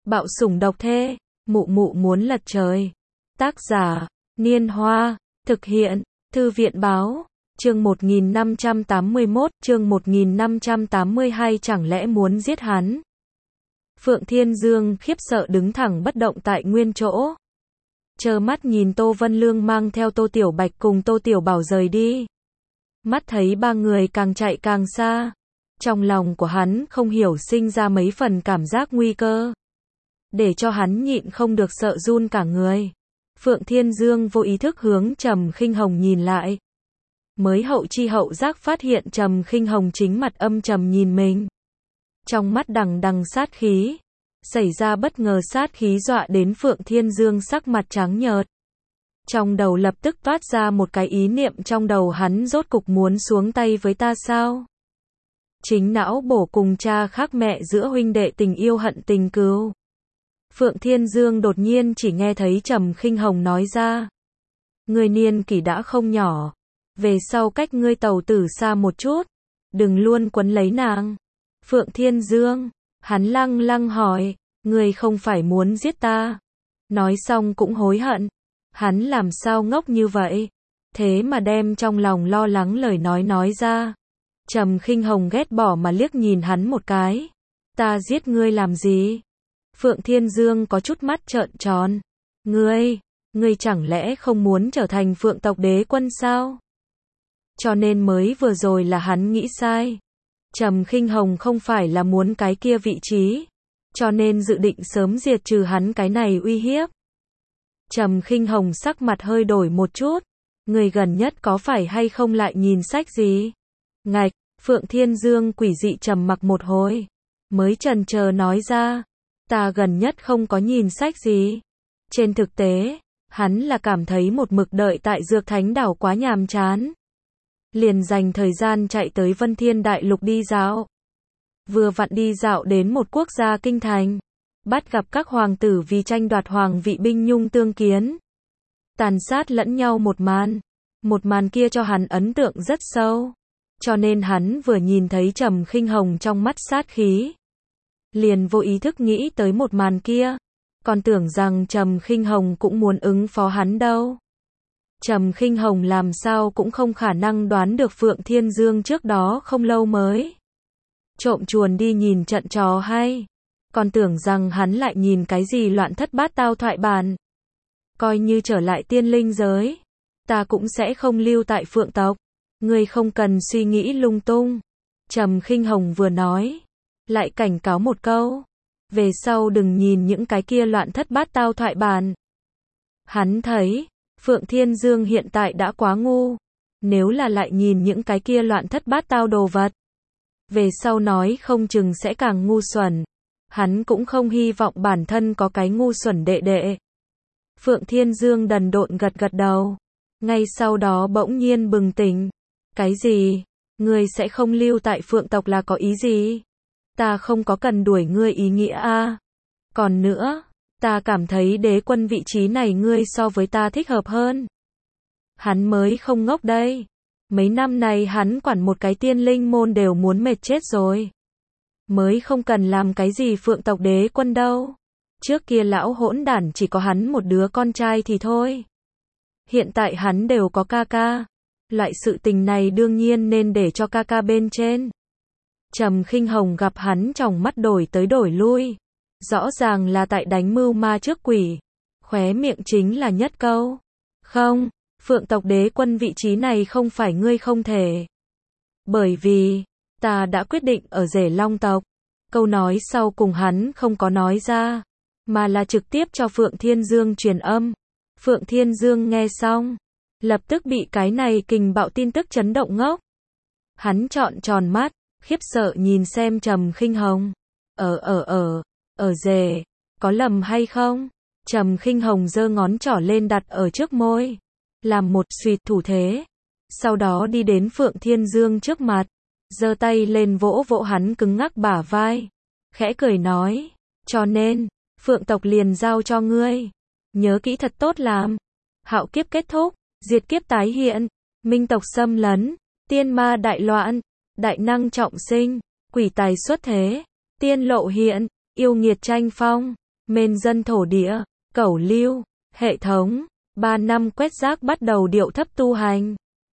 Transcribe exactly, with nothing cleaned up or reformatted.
Bạo sủng độc thê, mụ mụ muốn lật trời. Tác giả, Niên Hoa, thực hiện, Thư viện báo, chương một nghìn năm trăm tám mươi mốt, chương một nghìn năm trăm tám mươi hai chẳng lẽ muốn giết hắn. Phượng Thiên Dương khiếp sợ đứng thẳng bất động tại nguyên chỗ. Trơ mắt nhìn Tô Vân Lương mang theo Tô Tiểu Bạch cùng Tô Tiểu Bảo rời đi. Mắt thấy ba người càng chạy càng xa. Trong lòng của hắn không hiểu sinh ra mấy phần cảm giác nguy cơ. Để cho hắn nhịn không được sợ run cả người. Phượng Thiên Dương vô ý thức hướng Trầm Khinh Hồng nhìn lại. Mới hậu chi hậu giác phát hiện Trầm Khinh Hồng chính mặt âm trầm nhìn mình. Trong mắt đằng đằng sát khí. Xảy ra bất ngờ sát khí dọa đến Phượng Thiên Dương sắc mặt trắng nhợt. Trong đầu lập tức toát ra một cái ý niệm trong đầu hắn, rốt cục muốn xuống tay với ta sao? Chính não bổ cùng cha khác mẹ giữa huynh đệ tình yêu hận tình cừu. Phượng Thiên Dương đột nhiên chỉ nghe thấy Trầm Khinh Hồng nói ra. Ngươi niên kỷ đã không nhỏ. Về sau cách ngươi tàu tử xa một chút. Đừng luôn quấn lấy nàng. Phượng Thiên Dương, hắn lăng lăng hỏi, ngươi không phải muốn giết ta? Nói xong cũng hối hận. Hắn làm sao ngốc như vậy? Thế mà đem trong lòng lo lắng lời nói nói ra. Trầm Khinh Hồng ghét bỏ mà liếc nhìn hắn một cái. Ta giết ngươi làm gì? Phượng Thiên Dương có chút mắt trợn tròn. Ngươi, ngươi chẳng lẽ không muốn trở thành Phượng tộc đế quân sao? Cho nên mới vừa rồi là hắn nghĩ sai. Trầm Khinh Hồng không phải là muốn cái kia vị trí, cho nên dự định sớm diệt trừ hắn cái này uy hiếp. Trầm Khinh Hồng sắc mặt hơi đổi một chút. Người gần nhất có phải hay không lại nhìn sách gì? Ngạch, Phượng Thiên Dương quỷ dị trầm mặc một hồi. Mới chần chờ nói ra. Ta gần nhất không có nhìn sách gì. Trên thực tế, hắn là cảm thấy một mực đợi tại Dược Thánh Đảo quá nhàm chán. Liền dành thời gian chạy tới Vân Thiên Đại Lục đi dạo. Vừa vặn đi dạo đến một quốc gia kinh thành. Bắt gặp các hoàng tử vì tranh đoạt hoàng vị binh nhung tương kiến. Tàn sát lẫn nhau một màn. Một màn kia cho hắn ấn tượng rất sâu. Cho nên hắn vừa nhìn thấy Trầm Khinh Hồng trong mắt sát khí. Liền vô ý thức nghĩ tới một màn kia. Còn tưởng rằng Trầm Khinh Hồng cũng muốn ứng phó hắn đâu. Trầm Khinh Hồng làm sao cũng không khả năng đoán được Phượng Thiên Dương trước đó không lâu mới trộm chuồn đi nhìn trận trò hay. Còn tưởng rằng hắn lại nhìn cái gì loạn thất bát tao thoại bản. Coi như trở lại tiên linh giới, ta cũng sẽ không lưu tại Phượng tộc. Ngươi không cần suy nghĩ lung tung. Trầm Khinh Hồng vừa nói, lại cảnh cáo một câu. Về sau đừng nhìn những cái kia loạn thất bát tao thoại bản. Hắn thấy, Phượng Thiên Dương hiện tại đã quá ngu. Nếu là lại nhìn những cái kia loạn thất bát tao đồ vật, về sau nói không chừng sẽ càng ngu xuẩn. Hắn cũng không hy vọng bản thân có cái ngu xuẩn đệ đệ. Phượng Thiên Dương đần độn gật gật đầu. Ngay sau đó bỗng nhiên bừng tỉnh. Cái gì? Ngươi sẽ không lưu tại Phượng tộc là có ý gì? Ta không có cần đuổi ngươi ý nghĩa a. À? Còn nữa, ta cảm thấy đế quân vị trí này ngươi so với ta thích hợp hơn. Hắn mới không ngốc đây. Mấy năm này hắn quản một cái tiên linh môn đều muốn mệt chết rồi. Mới không cần làm cái gì Phượng tộc đế quân đâu. Trước kia lão hỗn đản chỉ có hắn một đứa con trai thì thôi. Hiện tại hắn đều có ca ca. Loại sự tình này đương nhiên nên để cho ca ca bên trên. Trầm Khinh Hồng gặp hắn trong mắt đổi tới đổi lui. Rõ ràng là tại đánh mưu ma trước quỷ. Khóe miệng chính là nhất câu. Không, Phượng tộc đế quân vị trí này không phải ngươi không thể. Bởi vì, ta đã quyết định ở Rể Long tộc. Câu nói sau cùng hắn không có nói ra, mà là trực tiếp cho Phượng Thiên Dương truyền âm. Phượng Thiên Dương nghe xong, lập tức bị cái này kình bạo tin tức chấn động ngốc. Hắn trọn tròn mắt, khiếp sợ nhìn xem Trầm Khinh Hồng. Ở ở ở, ở Rể, có lầm hay không? Trầm Khinh Hồng giơ ngón trỏ lên đặt ở trước môi, làm một xuyệt thủ thế. Sau đó đi đến Phượng Thiên Dương trước mặt, giơ tay lên vỗ vỗ hắn cứng ngắc bả vai, khẽ cười nói, cho nên, Phượng tộc liền giao cho ngươi. Nhớ kỹ thật tốt làm. Hạo kiếp kết thúc, diệt kiếp tái hiện, minh tộc xâm lấn, tiên ma đại loạn, đại năng trọng sinh, quỷ tài xuất thế, tiên lộ hiện, yêu nghiệt tranh phong, Mên dân thổ địa, cẩu lưu, hệ thống, ba năm quét rác bắt đầu điệu thấp tu hành.